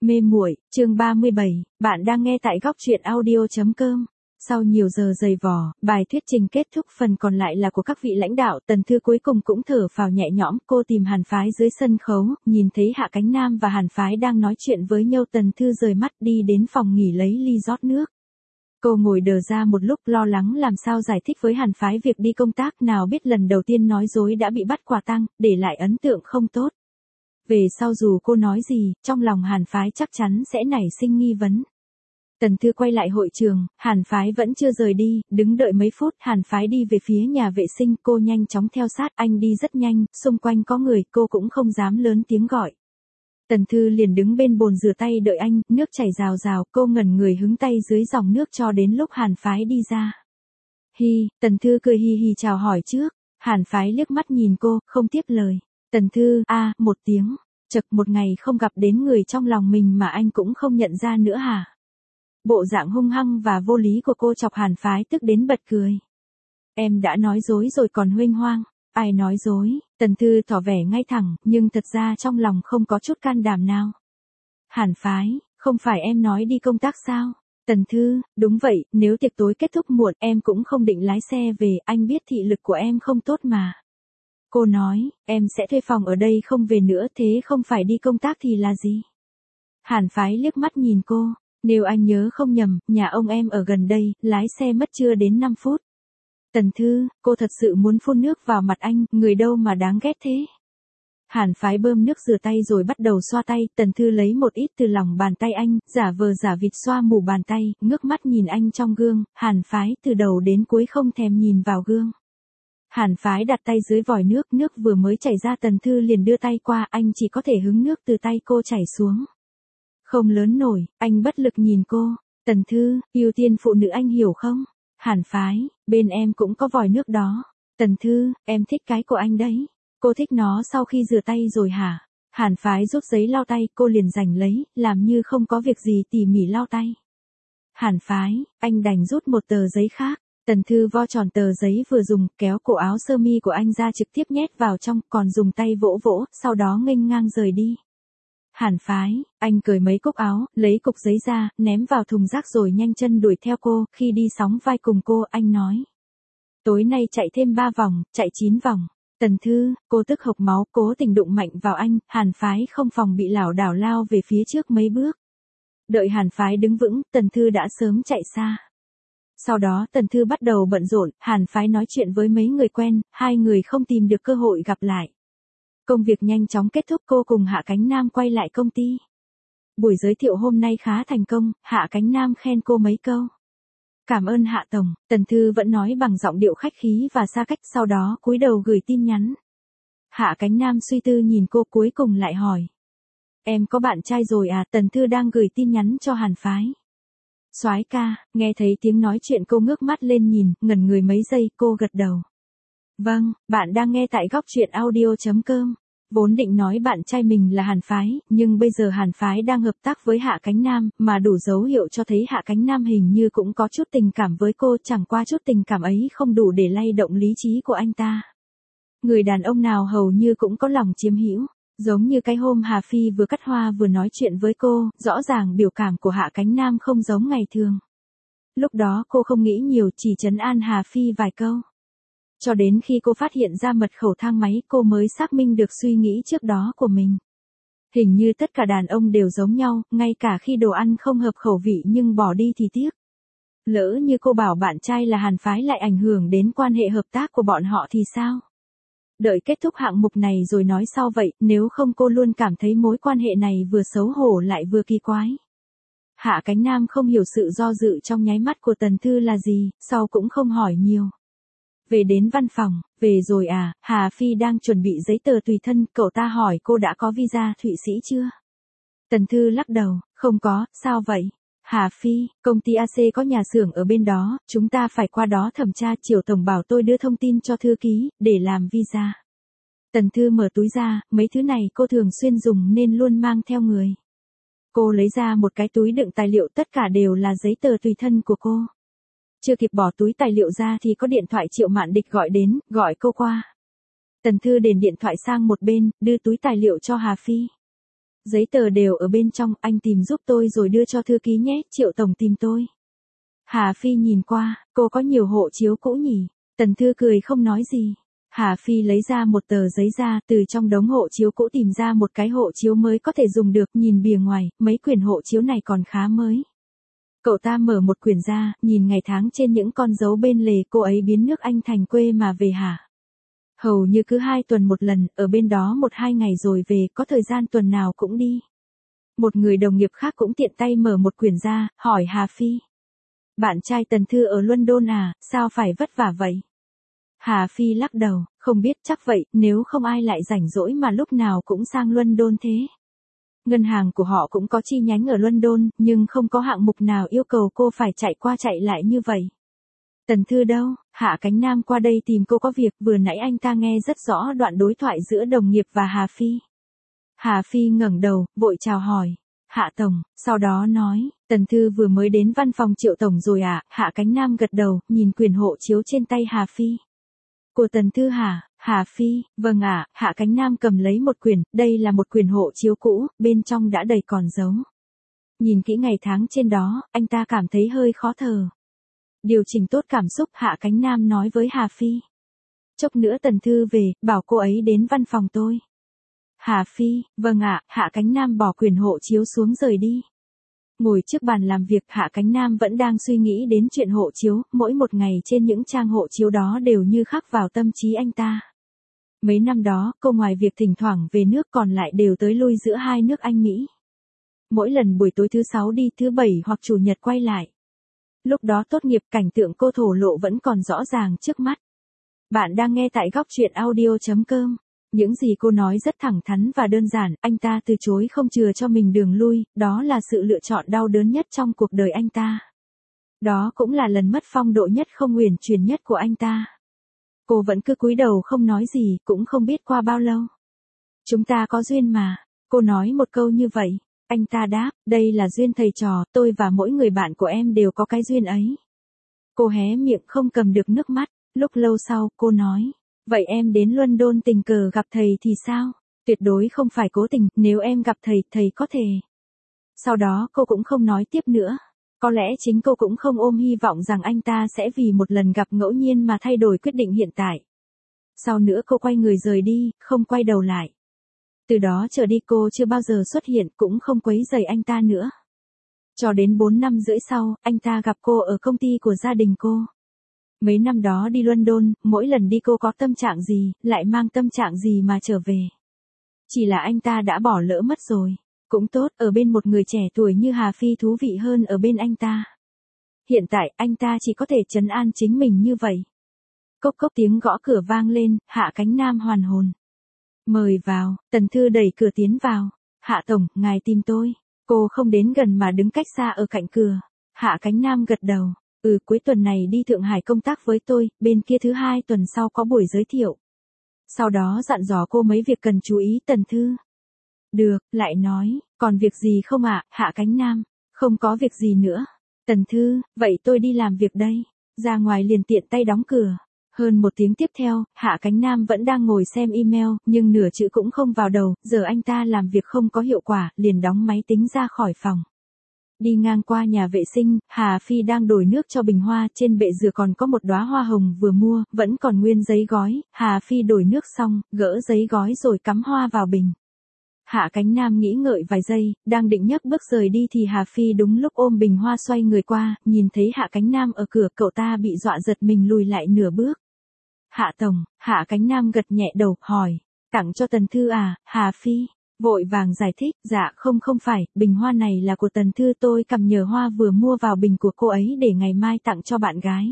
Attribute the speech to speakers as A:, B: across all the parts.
A: Mê muội, chương 37, bạn đang nghe tại góc truyện audio.com. Sau nhiều giờ dày vò, bài thuyết trình kết thúc, phần còn lại là của các vị lãnh đạo. Tần Thư cuối cùng cũng thở phào nhẹ nhõm. Cô tìm Hàn Phái dưới sân khấu, nhìn thấy Hạ Cánh Nam và Hàn Phái đang nói chuyện với nhau. Tần Thư rời mắt đi đến phòng nghỉ lấy ly rót nước. Cô ngồi đờ ra một lúc, lo lắng làm sao giải thích với Hàn Phái việc đi công tác, nào biết lần đầu tiên nói dối đã bị bắt quả tang, để lại ấn tượng không tốt. Về sau dù cô nói gì, trong lòng Hàn Phái chắc chắn sẽ nảy sinh nghi vấn. Tần Thư quay lại hội trường, Hàn Phái vẫn chưa rời đi, đứng đợi mấy phút. Hàn Phái đi về phía nhà vệ sinh, cô nhanh chóng theo sát. Anh đi rất nhanh, xung quanh có người, cô cũng không dám lớn tiếng gọi. Tần Thư liền đứng bên bồn rửa tay đợi anh, nước chảy rào rào, cô ngẩn người hứng tay dưới dòng nước cho đến lúc Hàn Phái đi ra. Hi, Tần Thư cười hi hi chào hỏi trước. Hàn Phái liếc mắt nhìn cô, không tiếp lời. Tần Thư, một tiếng. Chật, một ngày không gặp đến người trong lòng mình mà anh cũng không nhận ra nữa hả? Bộ dạng hung hăng và vô lý của cô chọc Hàn Phái tức đến bật cười. Em đã nói dối rồi còn huênh hoang. Ai nói dối? Tần Thư tỏ vẻ ngay thẳng, nhưng thật ra trong lòng không có chút can đảm nào. Hàn Phái, không phải em nói đi công tác sao? Tần Thư, đúng vậy, nếu tiệc tối kết thúc muộn em cũng không định lái xe về, anh biết thị lực của em không tốt mà. Cô nói, em sẽ thuê phòng ở đây không về nữa, thế không phải đi công tác thì là gì? Hàn Phái liếc mắt nhìn cô, nếu anh nhớ không nhầm, nhà ông em ở gần đây, lái xe mất chưa đến 5 phút. Tần Thư, cô thật sự muốn phun nước vào mặt anh, người đâu mà đáng ghét thế. Hàn Phái bơm nước rửa tay rồi bắt đầu xoa tay. Tần Thư lấy một ít từ lòng bàn tay anh, giả vờ giả vịt xoa mù bàn tay, ngước mắt nhìn anh trong gương. Hàn Phái từ đầu đến cuối không thèm nhìn vào gương. Hàn Phái đặt tay dưới vòi nước, nước vừa mới chảy ra. Tần Thư liền đưa tay qua, anh chỉ có thể hứng nước từ tay cô chảy xuống. Không lớn nổi, anh bất lực nhìn cô. Tần Thư, ưu tiên phụ nữ anh hiểu không? Hàn Phái, bên em cũng có vòi nước đó. Tần Thư, em thích cái của anh đấy. Cô thích nó sau khi rửa tay rồi hả? Hàn Phái rút giấy lau tay, cô liền giành lấy, làm như không có việc gì tỉ mỉ lau tay. Hàn Phái, anh đành rút một tờ giấy khác. Tần Thư vo tròn tờ giấy vừa dùng, kéo cổ áo sơ mi của anh ra trực tiếp nhét vào trong, còn dùng tay vỗ vỗ, sau đó nghênh ngang rời đi. Hàn Phái, anh cởi mấy cúc áo, lấy cục giấy ra, ném vào thùng rác rồi nhanh chân đuổi theo cô. Khi đi sóng vai cùng cô, anh nói. Tối nay chạy thêm 3 vòng, chạy 9 vòng. Tần Thư, cô tức hộc máu, cố tình đụng mạnh vào anh. Hàn Phái không phòng bị lảo đảo lao về phía trước mấy bước. Đợi Hàn Phái đứng vững, Tần Thư đã sớm chạy xa. Sau đó Tần Thư bắt đầu bận rộn, Hàn Phái nói chuyện với mấy người quen, hai người không tìm được cơ hội gặp lại. Công việc nhanh chóng kết thúc, cô cùng Hạ Cánh Nam quay lại công ty. Buổi giới thiệu hôm nay khá thành công, Hạ Cánh Nam khen cô mấy câu. Cảm ơn Hạ Tổng, Tần Thư vẫn nói bằng giọng điệu khách khí và xa cách, sau đó cúi đầu gửi tin nhắn. Hạ Cánh Nam suy tư nhìn cô cuối cùng lại hỏi. Em có bạn trai rồi à? Tần Thư đang gửi tin nhắn cho Hàn Phái. Soái ca, nghe thấy tiếng nói chuyện cô ngước mắt lên nhìn, ngẩn người mấy giây, cô gật đầu. Vâng, bạn đang nghe tại góc truyện audio.com. Vốn định nói bạn trai mình là Hàn Phái, nhưng bây giờ Hàn Phái đang hợp tác với Hạ Cánh Nam, mà đủ dấu hiệu cho thấy Hạ Cánh Nam hình như cũng có chút tình cảm với cô, chẳng qua chút tình cảm ấy không đủ để lay động lý trí của anh ta. Người đàn ông nào hầu như cũng có lòng chiếm hữu. Giống như cái hôm Hà Phi vừa cắt hoa vừa nói chuyện với cô, rõ ràng biểu cảm của Hạ Cánh Nam không giống ngày thường. Lúc đó cô không nghĩ nhiều, chỉ trấn an Hà Phi vài câu. Cho đến khi cô phát hiện ra mật khẩu thang máy, cô mới xác minh được suy nghĩ trước đó của mình. Hình như tất cả đàn ông đều giống nhau, ngay cả khi đồ ăn không hợp khẩu vị nhưng bỏ đi thì tiếc. Lỡ như cô bảo bạn trai là Hàn Phái lại ảnh hưởng đến quan hệ hợp tác của bọn họ thì sao? Đợi kết thúc hạng mục này rồi nói sau vậy, nếu không cô luôn cảm thấy mối quan hệ này vừa xấu hổ lại vừa kỳ quái. Hạ Cánh Nam không hiểu sự do dự trong nháy mắt của Tần Thư là gì, sau cũng không hỏi nhiều. Về đến văn phòng, về rồi à? Hà Phi đang chuẩn bị giấy tờ tùy thân, cậu ta hỏi cô đã có visa Thụy Sĩ chưa? Tần Thư lắc đầu, không có, sao vậy? Hà Phi, công ty AC có nhà xưởng ở bên đó, chúng ta phải qua đó thẩm tra, Triều Tổng bảo tôi đưa thông tin cho thư ký, để làm visa. Tần Thư mở túi ra, mấy thứ này cô thường xuyên dùng nên luôn mang theo người. Cô lấy ra một cái túi đựng tài liệu, tất cả đều là giấy tờ tùy thân của cô. Chưa kịp bỏ túi tài liệu ra thì có điện thoại Triệu Mạn Địch gọi đến, gọi cô qua. Tần Thư đền điện thoại sang một bên, đưa túi tài liệu cho Hà Phi. Giấy tờ đều ở bên trong, anh tìm giúp tôi rồi đưa cho thư ký nhé, Triệu tổng tìm tôi. Hà Phi nhìn qua, cô có nhiều hộ chiếu cũ nhỉ? Tần Thư cười không nói gì. Hà Phi lấy ra một tờ giấy ra, từ trong đống hộ chiếu cũ tìm ra một cái hộ chiếu mới có thể dùng được, nhìn bìa ngoài, mấy quyển hộ chiếu này còn khá mới. Cậu ta mở một quyển ra, nhìn ngày tháng trên những con dấu bên lề, cô ấy biến nước Anh thành quê mà về hả? Hầu như cứ 2 tuần một lần, ở bên đó 1-2 ngày rồi về, có thời gian tuần nào cũng đi. Một người đồng nghiệp khác cũng tiện tay mở một quyển ra, hỏi Hà Phi. Bạn trai Tần Thư ở London à, sao phải vất vả vậy? Hà Phi lắc đầu, không biết, chắc vậy, nếu không ai lại rảnh rỗi mà lúc nào cũng sang London thế. Ngân hàng của họ cũng có chi nhánh ở London, nhưng không có hạng mục nào yêu cầu cô phải chạy qua chạy lại như vậy. Tần Thư đâu? Hạ Cánh Nam qua đây tìm cô có việc, vừa nãy anh ta nghe rất rõ đoạn đối thoại giữa đồng nghiệp và Hà Phi. Hà Phi ngẩng đầu, vội chào hỏi. Hạ tổng, sau đó nói, Tần Thư vừa mới đến văn phòng Triệu tổng rồi à? Hạ Cánh Nam gật đầu, nhìn quyển hộ chiếu trên tay Hà Phi. Của Tần Thư hả? Hà Phi, vâng ạ. Hạ Cánh Nam cầm lấy một quyển, đây là một quyển hộ chiếu cũ, bên trong đã đầy còn dấu. Nhìn kỹ ngày tháng trên đó, anh ta cảm thấy hơi khó thở. Điều chỉnh tốt cảm xúc, Hạ Cánh Nam nói với Hà Phi. Chốc nữa Tần Thư về, bảo cô ấy đến văn phòng tôi. Hà Phi, vâng ạ. Hạ Cánh Nam bỏ quyển hộ chiếu xuống rời đi. Ngồi trước bàn làm việc, Hạ Cánh Nam vẫn đang suy nghĩ đến chuyện hộ chiếu, mỗi một ngày trên những trang hộ chiếu đó đều như khắc vào tâm trí anh ta. Mấy năm đó, cô ngoài việc thỉnh thoảng về nước còn lại đều tới lui giữa hai nước Anh Mỹ. Mỗi lần buổi tối thứ 6 đi, thứ 7 hoặc chủ nhật quay lại. Lúc đó tốt nghiệp, cảnh tượng cô thổ lộ vẫn còn rõ ràng trước mắt. Bạn đang nghe tại góc truyện audio.com. Những gì cô nói rất thẳng thắn và đơn giản, anh ta từ chối không chừa cho mình đường lui, đó là sự lựa chọn đau đớn nhất trong cuộc đời anh ta. Đó cũng là lần mất phong độ nhất không uyển chuyển nhất của anh ta. Cô vẫn cứ cúi đầu không nói gì, cũng không biết qua bao lâu. Chúng ta có duyên mà, cô nói một câu như vậy. Anh ta đáp, đây là duyên thầy trò, tôi và mỗi người bạn của em đều có cái duyên ấy. Cô hé miệng không cầm được nước mắt, lúc lâu sau, cô nói. Vậy em đến London tình cờ gặp thầy thì sao? Tuyệt đối không phải cố tình, nếu em gặp thầy, thầy có thể. Sau đó cô cũng không nói tiếp nữa. Có lẽ chính cô cũng không ôm hy vọng rằng anh ta sẽ vì một lần gặp ngẫu nhiên mà thay đổi quyết định hiện tại. Sau nữa cô quay người rời đi, không quay đầu lại. Từ đó trở đi cô chưa bao giờ xuất hiện, cũng không quấy rầy anh ta nữa. Cho đến 4 năm rưỡi sau, anh ta gặp cô ở công ty của gia đình cô. Mấy năm đó đi London, mỗi lần đi cô có tâm trạng gì, lại mang tâm trạng gì mà trở về. Chỉ là anh ta đã bỏ lỡ mất rồi. Cũng tốt, ở bên một người trẻ tuổi như Hà Phi thú vị hơn ở bên anh ta. Hiện tại, anh ta chỉ có thể trấn an chính mình như vậy. Cốc cốc tiếng gõ cửa vang lên, Hạ Cánh Nam hoàn hồn. Mời vào, Tần Thư đẩy cửa tiến vào. Hạ tổng, ngài tìm tôi. Cô không đến gần mà đứng cách xa ở cạnh cửa. Hạ Cánh Nam gật đầu. Cuối tuần này đi Thượng Hải công tác với tôi, bên kia thứ 2 tuần sau có buổi giới thiệu. Sau đó dặn dò cô mấy việc cần chú ý. Tần Thư. Được, lại nói, còn việc gì không ạ? Hạ Cánh Nam. Không có việc gì nữa. Tần Thư, vậy tôi đi làm việc đây. Ra ngoài liền tiện tay đóng cửa. Hơn 1 tiếng tiếp theo, Hạ Cánh Nam vẫn đang ngồi xem email, nhưng nửa chữ cũng không vào đầu, giờ anh ta làm việc không có hiệu quả, liền đóng máy tính ra khỏi phòng. Đi ngang qua nhà vệ sinh, Hà Phi đang đổ nước cho bình hoa, trên bệ dừa còn có một đóa hoa hồng vừa mua, vẫn còn nguyên giấy gói, Hà Phi đổ nước xong, gỡ giấy gói rồi cắm hoa vào bình. Hạ Cánh Nam nghĩ ngợi vài giây, đang định nhấc bước rời đi thì Hà Phi đúng lúc ôm bình hoa xoay người qua, nhìn thấy Hạ Cánh Nam ở cửa, cậu ta bị dọa giật mình lùi lại nửa bước. Hạ tổng, Hạ Cánh Nam gật nhẹ đầu, hỏi, tặng cho Tần Thư à? Hà Phi vội vàng giải thích, dạ không phải, bình hoa này là của Tần Thư, tôi cầm nhờ hoa vừa mua vào bình của cô ấy để ngày mai tặng cho bạn gái.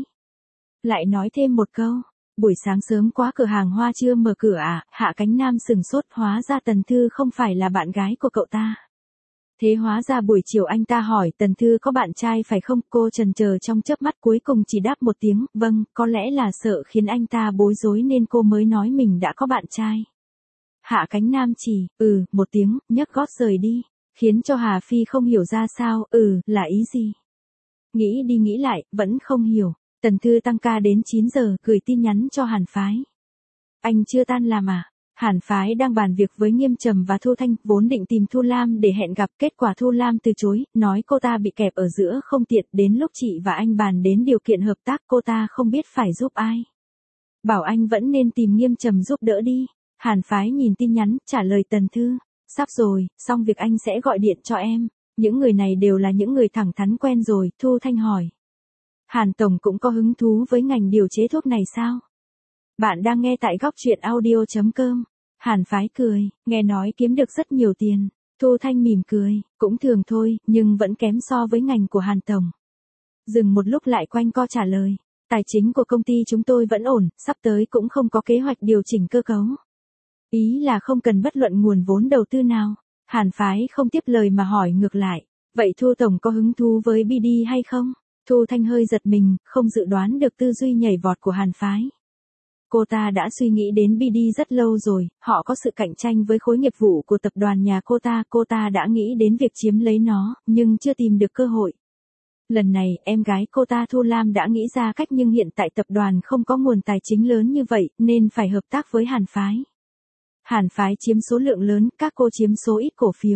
A: Lại nói thêm một câu, buổi sáng sớm quá cửa hàng hoa chưa mở cửa à? Hạ Cánh Nam sừng sốt, hóa ra Tần Thư không phải là bạn gái của cậu ta. Thế hóa ra buổi chiều anh ta hỏi Tần Thư có bạn trai phải không? Cô chần chờ trong chớp mắt, cuối cùng chỉ đáp một tiếng, vâng, có lẽ là sợ khiến anh ta bối rối nên cô mới nói mình đã có bạn trai. Hạ Cánh Nam chỉ, một tiếng, nhấc gót rời đi, khiến cho Hà Phi không hiểu ra sao, là ý gì. Nghĩ đi nghĩ lại, vẫn không hiểu. Tần Thư tăng ca đến 9 giờ, gửi tin nhắn cho Hàn Phái. Anh chưa tan làm à? Hàn Phái đang bàn việc với Nghiêm Trầm và Thu Thanh, vốn định tìm Thu Lam để hẹn gặp, kết quả Thu Lam từ chối, nói cô ta bị kẹp ở giữa không tiện, đến lúc chị và anh bàn đến điều kiện hợp tác cô ta không biết phải giúp ai. Bảo anh vẫn nên tìm Nghiêm Trầm giúp đỡ đi. Hàn Phái nhìn tin nhắn, trả lời Tần Thư. Sắp rồi, xong việc anh sẽ gọi điện cho em. Những người này đều là những người thẳng thắn quen rồi, Thu Thanh hỏi. Hàn Tổng cũng có hứng thú với ngành điều chế thuốc này sao? Bạn đang nghe tại góc truyện audio.com. Hàn Phái cười, nghe nói kiếm được rất nhiều tiền. Thu Thanh mỉm cười, cũng thường thôi, nhưng vẫn kém so với ngành của Hàn Tổng. Dừng một lúc lại quanh co trả lời. Tài chính của công ty chúng tôi vẫn ổn, sắp tới cũng không có kế hoạch điều chỉnh cơ cấu. Ý là không cần bất luận nguồn vốn đầu tư nào. Hàn Phái không tiếp lời mà hỏi ngược lại. Vậy Thu Tổng có hứng thú với BD hay không? Thu Thanh hơi giật mình, không dự đoán được tư duy nhảy vọt của Hàn Phái. Cô ta đã suy nghĩ đến BD rất lâu rồi, họ có sự cạnh tranh với khối nghiệp vụ của tập đoàn nhà cô ta đã nghĩ đến việc chiếm lấy nó, nhưng chưa tìm được cơ hội. Lần này, em gái cô ta Thu Lam đã nghĩ ra cách nhưng hiện tại tập đoàn không có nguồn tài chính lớn như vậy, nên phải hợp tác với Hàn Phái. Hàn Phái chiếm số lượng lớn, các cô chiếm số ít cổ phiếu.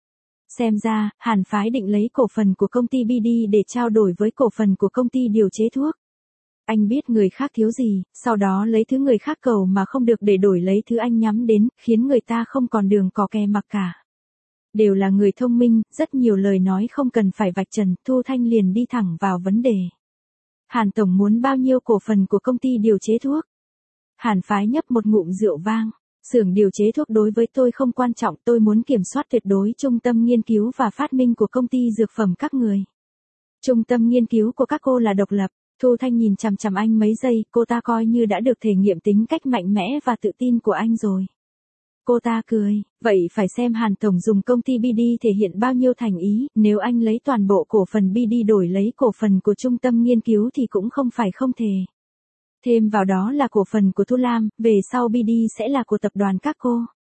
A: Xem ra, Hàn Phái định lấy cổ phần của công ty BD để trao đổi với cổ phần của công ty điều chế thuốc. Anh biết người khác thiếu gì, sau đó lấy thứ người khác cầu mà không được để đổi lấy thứ anh nhắm đến, khiến người ta không còn đường cò kè mặc cả. Đều là người thông minh, rất nhiều lời nói không cần phải vạch trần, Thu Thanh liền đi thẳng vào vấn đề. Hàn Tổng muốn bao nhiêu cổ phần của công ty điều chế thuốc? Hàn Phái nhấp một ngụm rượu vang. Xưởng điều chế thuốc đối với tôi không quan trọng, tôi muốn kiểm soát tuyệt đối trung tâm nghiên cứu và phát minh của công ty dược phẩm các người. Trung tâm nghiên cứu của các cô là độc lập. Thu Thanh nhìn chằm chằm anh mấy giây, cô ta coi như đã được thể nghiệm tính cách mạnh mẽ và tự tin của anh rồi. Cô ta cười, vậy phải xem Hàn Tổng dùng công ty BD thể hiện bao nhiêu thành ý, nếu anh lấy toàn bộ cổ phần BD đổi lấy cổ phần của trung tâm nghiên cứu thì cũng không phải không thể. Thêm vào đó là cổ phần của Thu Lam, về sau BD sẽ là của tập đoàn các cô.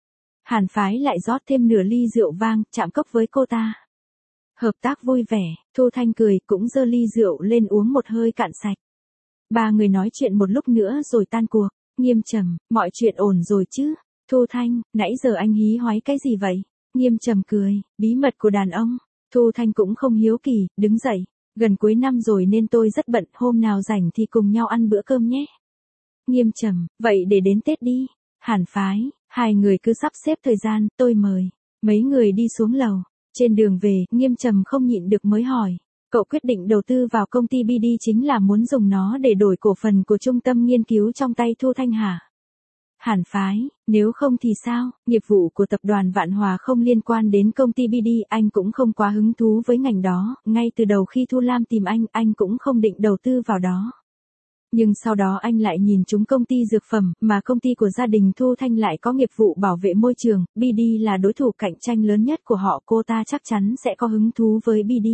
A: Hàn Phái lại rót thêm nửa ly rượu vang, chạm cốc với cô ta. Hợp tác vui vẻ, Thu Thanh cười, cũng giơ ly rượu lên uống một hơi cạn sạch. Ba người nói chuyện một lúc nữa rồi tan cuộc. Nghiêm Trầm, mọi chuyện ổn rồi chứ? Thu Thanh, nãy giờ anh hí hoái cái gì vậy? Nghiêm Trầm cười, bí mật của đàn ông. Thu Thanh cũng không hiếu kỳ, đứng dậy. Gần cuối năm rồi nên tôi rất bận, hôm nào rảnh thì cùng nhau ăn bữa cơm nhé. Nghiêm Trầm, vậy để đến Tết đi. Hàn Phái, hai người cứ sắp xếp thời gian, tôi mời. Mấy người đi xuống lầu. Trên đường về, Nghiêm Trầm không nhịn được mới hỏi. Cậu quyết định đầu tư vào công ty BD chính là muốn dùng nó để đổi cổ phần của trung tâm nghiên cứu trong tay Thu Thanh hả? Hàn Phái, nếu không thì sao, nghiệp vụ của tập đoàn Vạn Hòa không liên quan đến công ty BD, anh cũng không quá hứng thú với ngành đó, ngay từ đầu khi Thu Lam tìm anh cũng không định đầu tư vào đó. Nhưng sau đó anh lại nhìn trúng công ty dược phẩm, mà công ty của gia đình Thu Thanh lại có nghiệp vụ bảo vệ môi trường, BD là đối thủ cạnh tranh lớn nhất của họ, cô ta chắc chắn sẽ có hứng thú với BD.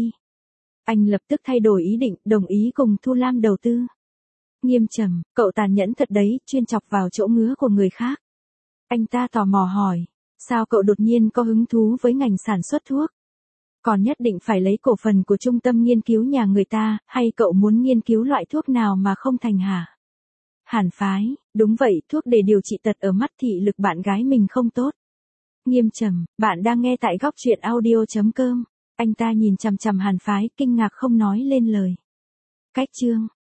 A: Anh lập tức thay đổi ý định, đồng ý cùng Thu Lam đầu tư. Nghiêm Trầm, cậu tàn nhẫn thật đấy, chuyên chọc vào chỗ ngứa của người khác. Anh ta tò mò hỏi, sao cậu đột nhiên có hứng thú với ngành sản xuất thuốc? Còn nhất định phải lấy cổ phần của trung tâm nghiên cứu nhà người ta, hay cậu muốn nghiên cứu loại thuốc nào mà không thành hả? Hàn Phái, đúng vậy, thuốc để điều trị tật ở mắt thị lực bạn gái mình không tốt. Nghiêm Trầm, bạn đang nghe tại góc truyện audio.com. Anh ta nhìn chằm chằm Hàn Phái, kinh ngạc không nói lên lời. Cách chương